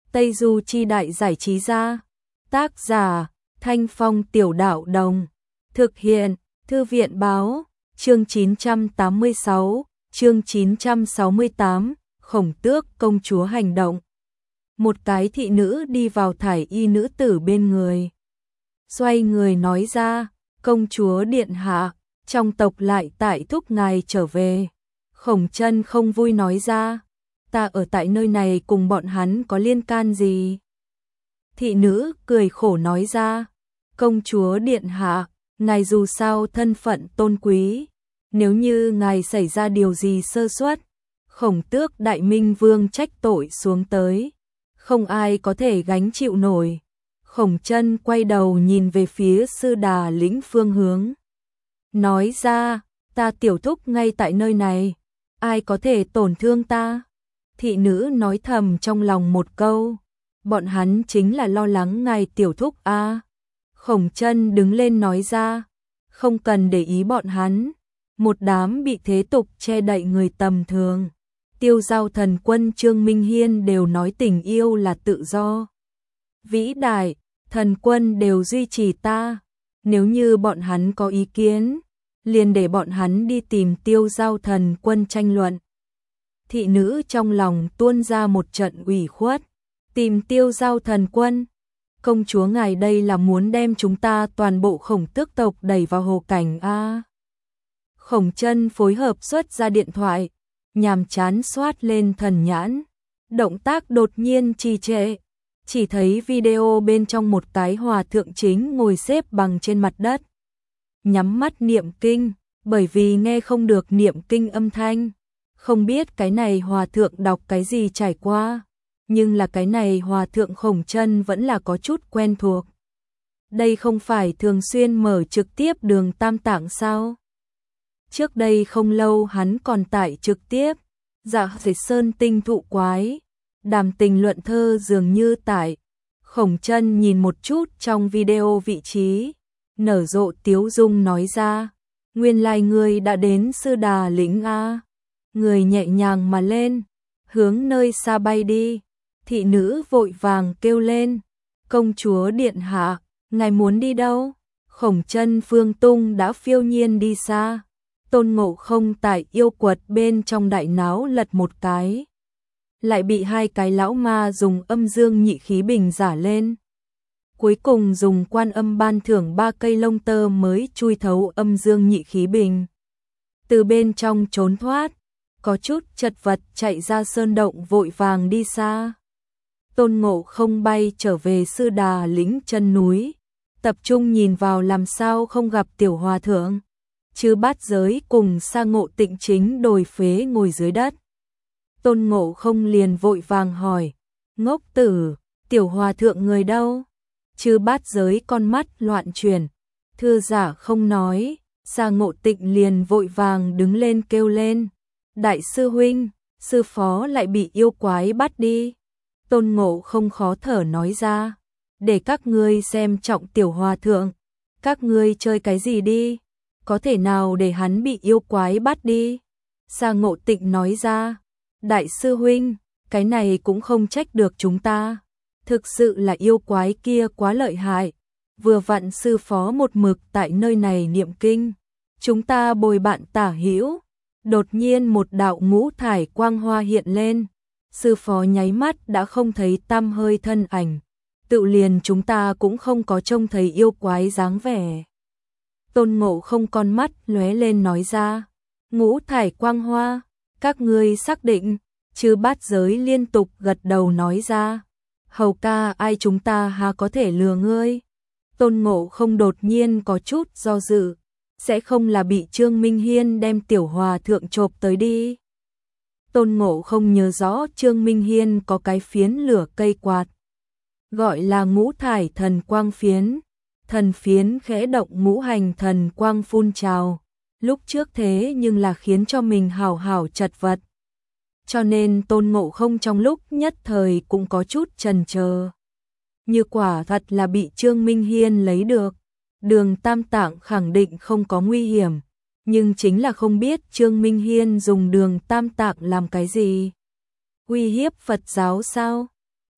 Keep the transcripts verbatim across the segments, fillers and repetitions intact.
Tây Du Chi Đại Giải Trí Gia. Tác giả Thanh Phong Tiểu Đạo Đồng. Thực hiện Thư viện Báo. Chương chín trăm tám mươi sáu, chương chín trăm sáu mươi tám, Khổng Tước công chúa hành động. Một cái thị nữ đi vào thải y nữ tử bên người. Xoay người nói ra, công chúa điện hạ, trong tộc lại tại thúc ngài trở về. Khổng Chân không vui nói ra, ta ở tại nơi này cùng bọn hắn có liên can gì? Thị nữ cười khổ nói ra, công chúa điện hạ, ngài dù sao thân phận tôn quý, nếu như ngài xảy ra điều gì sơ suất, Khổng Tước Đại Minh Vương trách tội xuống tới, không ai có thể gánh chịu nổi. Khổng Chân quay đầu nhìn về phía Sư Đà Lĩnh phương hướng, nói ra, ta tiểu thúc ngay tại nơi này, ai có thể tổn thương ta? Thị nữ nói thầm trong lòng một câu, bọn hắn chính là lo lắng ngài tiểu thúc a. À. Khổng Chân đứng lên nói ra, không cần để ý bọn hắn, một đám bị thế tục che đậy người tầm thường. Tiêu Giao Thần Quân Trương Minh Hiên đều nói tình yêu là tự do. Vĩ đại, thần quân đều duy trì ta, nếu như bọn hắn có ý kiến, liền để bọn hắn đi tìm Tiêu Giao Thần Quân tranh luận. Thị nữ trong lòng tuôn ra một trận ủy khuất, tìm Tiêu Giao Thần Quân. Công chúa ngài đây là muốn đem chúng ta toàn bộ Khổng Tước tộc đẩy vào hồ cảnh a. À. Khổng Chân phối hợp xuất ra điện thoại, nhàm chán soát lên thần nhãn, động tác đột nhiên trì trệ, chỉ thấy video bên trong một cái hòa thượng chính ngồi xếp bằng trên mặt đất, nhắm mắt niệm kinh, bởi vì nghe không được niệm kinh âm thanh, không biết cái này hòa thượng đọc cái gì trải qua, nhưng là cái này hòa thượng Khổng Chân vẫn là có chút quen thuộc. Đây không phải thường xuyên mở trực tiếp Đường Tam Tạng sao? Trước đây không lâu hắn còn tải trực tiếp Dạ Dịch Sơn Tinh Thụ Quái, Đàm Tình Luận Thơ dường như tải. Khổng Chân nhìn một chút trong video vị trí, nở rộ tiếu dung nói ra, nguyên lai ngươi đã đến Sư Đà Lĩnh a. Người nhẹ nhàng mà lên, hướng nơi xa bay đi. Thị nữ vội vàng kêu lên, công chúa điện hạ, ngài muốn đi đâu? Khổng Chân phương tung đã phiêu nhiên đi xa. Tôn Ngộ Không tại yêu quật bên trong đại náo lật một cái, lại bị hai cái lão ma dùng âm dương nhị khí bình giả lên. Cuối cùng dùng Quan Âm ban thưởng ba cây lông tơ mới chui thấu âm dương nhị khí bình, từ bên trong trốn thoát, có chút chật vật chạy ra sơn động vội vàng đi xa. Tôn Ngộ Không bay trở về Sư Đà Lĩnh chân núi, tập trung nhìn vào làm sao không gặp tiểu hòa thượng. Chư Bát Giới cùng Sa Ngộ Tịnh chính đồi phế ngồi dưới đất. Tôn Ngộ Không liền vội vàng hỏi, ngốc tử, tiểu hòa thượng người đâu? Chư Bát Giới con mắt loạn chuyển, thưa giả không nói. Sa Ngộ Tịnh liền vội vàng đứng lên kêu lên, đại sư huynh, sư phó lại bị yêu quái bắt đi. Tôn Ngộ Không khó thở nói ra, để các ngươi xem trọng tiểu hòa thượng, các ngươi chơi cái gì đi, có thể nào để hắn bị yêu quái bắt đi? Sa Ngộ Tịnh nói ra, đại sư huynh, cái này cũng không trách được chúng ta, thực sự là yêu quái kia quá lợi hại, vừa vặn sư phó một mực tại nơi này niệm kinh, chúng ta bồi bạn tả hữu, đột nhiên một đạo ngũ thải quang hoa hiện lên, sư phó nháy mắt đã không thấy tăm hơi thân ảnh, tự liền chúng ta cũng không có trông thấy yêu quái dáng vẻ. Tôn Ngộ Không con mắt lóe lên nói ra, ngũ thải quang hoa, các ngươi xác định? Chư Bát Giới liên tục gật đầu nói ra, hầu ca ai chúng ta há có thể lừa ngươi? Tôn Ngộ Không đột nhiên có chút do dự, sẽ không là bị Trương Minh Hiên đem tiểu hòa thượng chộp tới đi? Tôn Ngộ Không nhớ rõ Trương Minh Hiên có cái phiến lửa cây quạt, gọi là ngũ thải thần quang phiến. Thần phiến khẽ động ngũ hành thần quang phun trào, lúc trước thế nhưng là khiến cho mình hào hào chật vật. Cho nên Tôn Ngộ Không trong lúc nhất thời cũng có chút chần chờ. Như quả thật là bị Trương Minh Hiên lấy được, Đường Tam Tạng khẳng định không có nguy hiểm, nhưng chính là không biết Trương Minh Hiên dùng Đường Tam Tạng làm cái gì. Uy hiếp Phật giáo sao?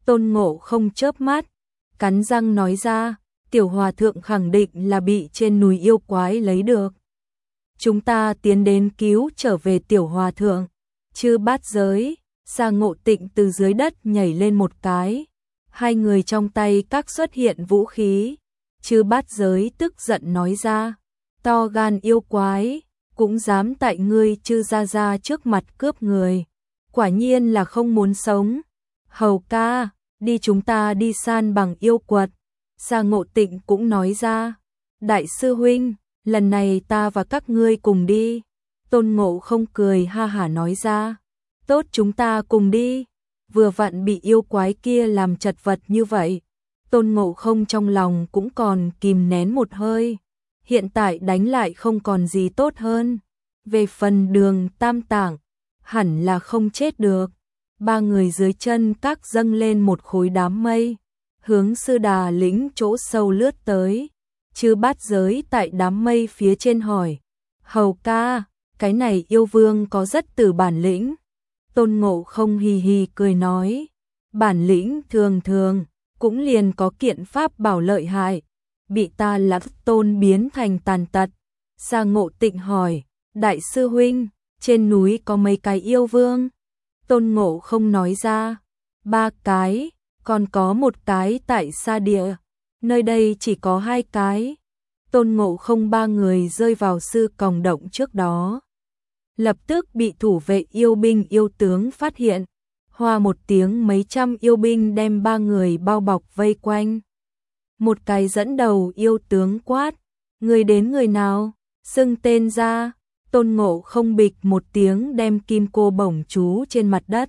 Tôn Ngộ Không chớp mắt, cắn răng nói ra, tiểu hòa thượng khẳng định là bị trên núi yêu quái lấy được. Chúng ta tiến đến cứu trở về tiểu hòa thượng. Chư Bát Giới, Sa Ngộ Tịnh từ dưới đất nhảy lên một cái. Hai người trong tay các xuất hiện vũ khí. Chư Bát Giới tức giận nói ra, to gan yêu quái, cũng dám tại ngươi Chư gia gia trước mặt cướp người. Quả nhiên là không muốn sống. Hầu ca, đi chúng ta đi san bằng yêu quật. Sa Ngộ Tịnh cũng nói ra, đại sư huynh, lần này ta và các ngươi cùng đi. Tôn Ngộ Không cười ha hả nói ra, tốt chúng ta cùng đi. Vừa vặn bị yêu quái kia làm chật vật như vậy, Tôn Ngộ Không trong lòng cũng còn kìm nén một hơi. Hiện tại đánh lại không còn gì tốt hơn. Về phần Đường Tam Tạng, hẳn là không chết được. Ba người dưới chân các dâng lên một khối đám mây, hướng Sư Đà lĩnh chỗ sâu lướt tới. Chư Bát Giới tại đám mây phía trên hỏi, hầu ca, cái này yêu vương có rất từ bản lĩnh. Tôn Ngộ Không hì hì cười nói, bản lĩnh thường thường, cũng liền có kiện pháp bảo lợi hại, bị ta lắc tôn biến thành tàn tật. Sa Ngộ Tịnh hỏi, đại sư huynh, trên núi có mấy cái yêu vương? Tôn Ngộ Không nói ra, ba cái, còn có một cái tại Sa Địa, nơi đây chỉ có hai cái. Tôn Ngộ Không ba người rơi vào sư còng động trước đó, lập tức bị thủ vệ yêu binh yêu tướng phát hiện. Hoa một tiếng mấy trăm yêu binh đem ba người bao bọc vây quanh. Một cái dẫn đầu yêu tướng quát, người đến người nào, xưng tên ra. Tôn Ngộ Không bịch một tiếng đem kim cô bổng chú trên mặt đất.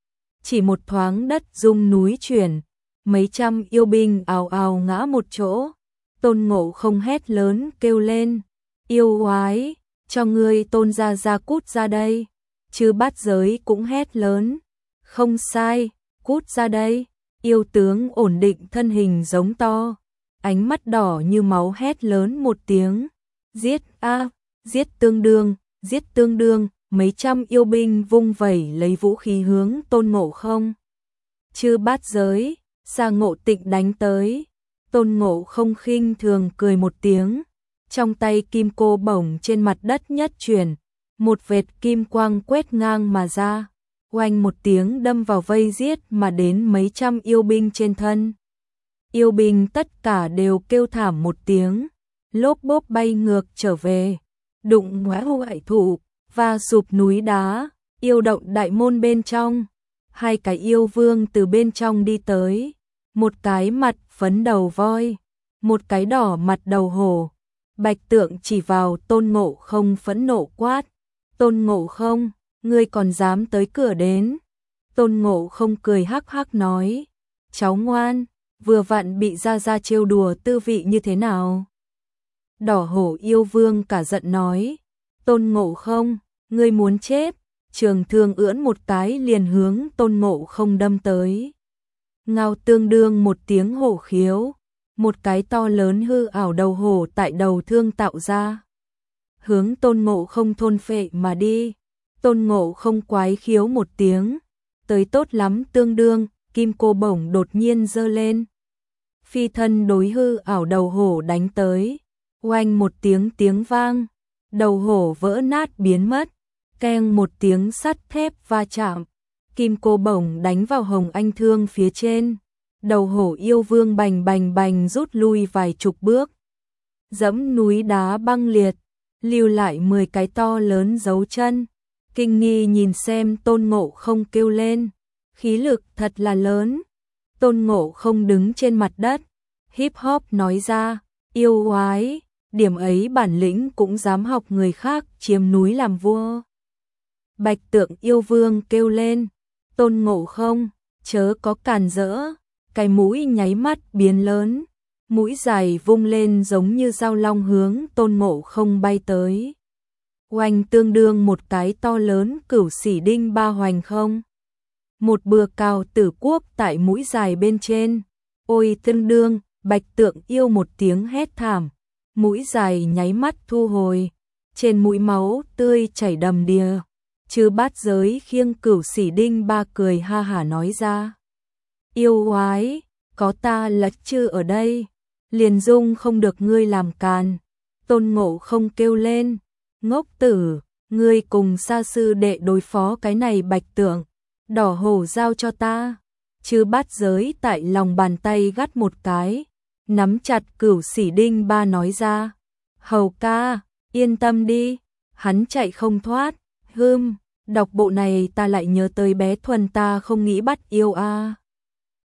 Chỉ một thoáng đất rung núi chuyển, mấy trăm yêu binh ào ào ngã một chỗ. Tôn Ngộ Không hét lớn kêu lên, yêu quái, cho ngươi Tôn gia gia cút ra đây. Chư Bát Giới cũng hét lớn, không sai, cút ra đây. Yêu tướng ổn định thân hình giống to, ánh mắt đỏ như máu hét lớn một tiếng, giết a, giết tương đương, giết tương đương. Mấy trăm yêu binh vung vẩy lấy vũ khí hướng Tôn Ngộ Không. Chư Bát Giới, Sa Ngộ Tịnh đánh tới. Tôn Ngộ Không khinh thường cười một tiếng, trong tay kim cô bổng trên mặt đất nhất chuyển, một vệt kim quang quét ngang mà ra, oanh một tiếng đâm vào vây giết mà đến mấy trăm yêu binh trên thân. Yêu binh tất cả đều kêu thảm một tiếng, lốp bốp bay ngược trở về, đụng ngoái hoại thủ và sụp núi đá. Yêu động đại môn bên trong, hai cái yêu vương từ bên trong đi tới, một cái mặt phấn đầu voi, một cái đỏ mặt đầu hổ. Bạch Tượng chỉ vào Tôn Ngộ Không phẫn nộ quát, Tôn Ngộ Không, ngươi còn dám tới cửa đến. Tôn Ngộ Không cười hắc hắc nói, cháu ngoan, vừa vặn bị gia gia trêu đùa tư vị như thế nào. Đỏ hổ yêu vương cả giận nói, Tôn Ngộ Không, ngươi muốn chết. Trường thương ưỡn một cái liền hướng Tôn Ngộ Không đâm tới. Ngao tương đương một tiếng hổ khiếu, một cái to lớn hư ảo đầu hổ tại đầu thương tạo ra, hướng Tôn Ngộ Không thôn phệ mà đi. Tôn Ngộ Không quái khiếu một tiếng, tới tốt lắm tương đương, kim cô bổng đột nhiên giơ lên, phi thân đối hư ảo đầu hổ đánh tới. Oanh một tiếng tiếng vang, đầu hổ vỡ nát biến mất. Keng một tiếng sắt thép va chạm, kim cô bổng đánh vào hồng anh thương phía trên. Đầu hổ yêu vương bành bành bành rút lui vài chục bước, dẫm núi đá băng liệt, lưu lại mười cái to lớn dấu chân. Kinh nghi nhìn xem Tôn Ngộ Không kêu lên, khí lực thật là lớn. Tôn Ngộ Không đứng trên mặt đất, hip hop nói ra, yêu quái, điểm ấy bản lĩnh cũng dám học người khác chiếm núi làm vua. Bạch Tượng yêu vương kêu lên, Tôn Ngộ Không, chớ có càn rỡ. Cái mũi nháy mắt biến lớn, mũi dài vung lên giống như dao long hướng Tôn Ngộ Không bay tới. Oanh tương đương một cái to lớn cửu xỉ đinh ba hoành không. Một bừa cào tử quốc tại mũi dài bên trên. Ôi tương đương, Bạch Tượng yêu một tiếng hét thảm, mũi dài nháy mắt thu hồi, trên mũi máu tươi chảy đầm đìa. Chư Bát Giới khiêng cửu xỉ đinh ba cười ha hả nói ra, Yêu oái, có ta lật chư ở đây, liền dung không được ngươi làm càn. Tôn Ngộ Không kêu lên, ngốc tử, ngươi cùng Sa sư đệ đối phó cái này bạch tượng, đỏ hổ giao cho ta. Chư bát giới tại lòng bàn tay gắt một cái, nắm chặt Cửu Sỉ Đinh Ba nói ra, hầu ca, yên tâm đi, hắn chạy không thoát. Hưm, đọc bộ này ta lại nhớ tới bé Thuần ta không nghĩ bắt yêu a.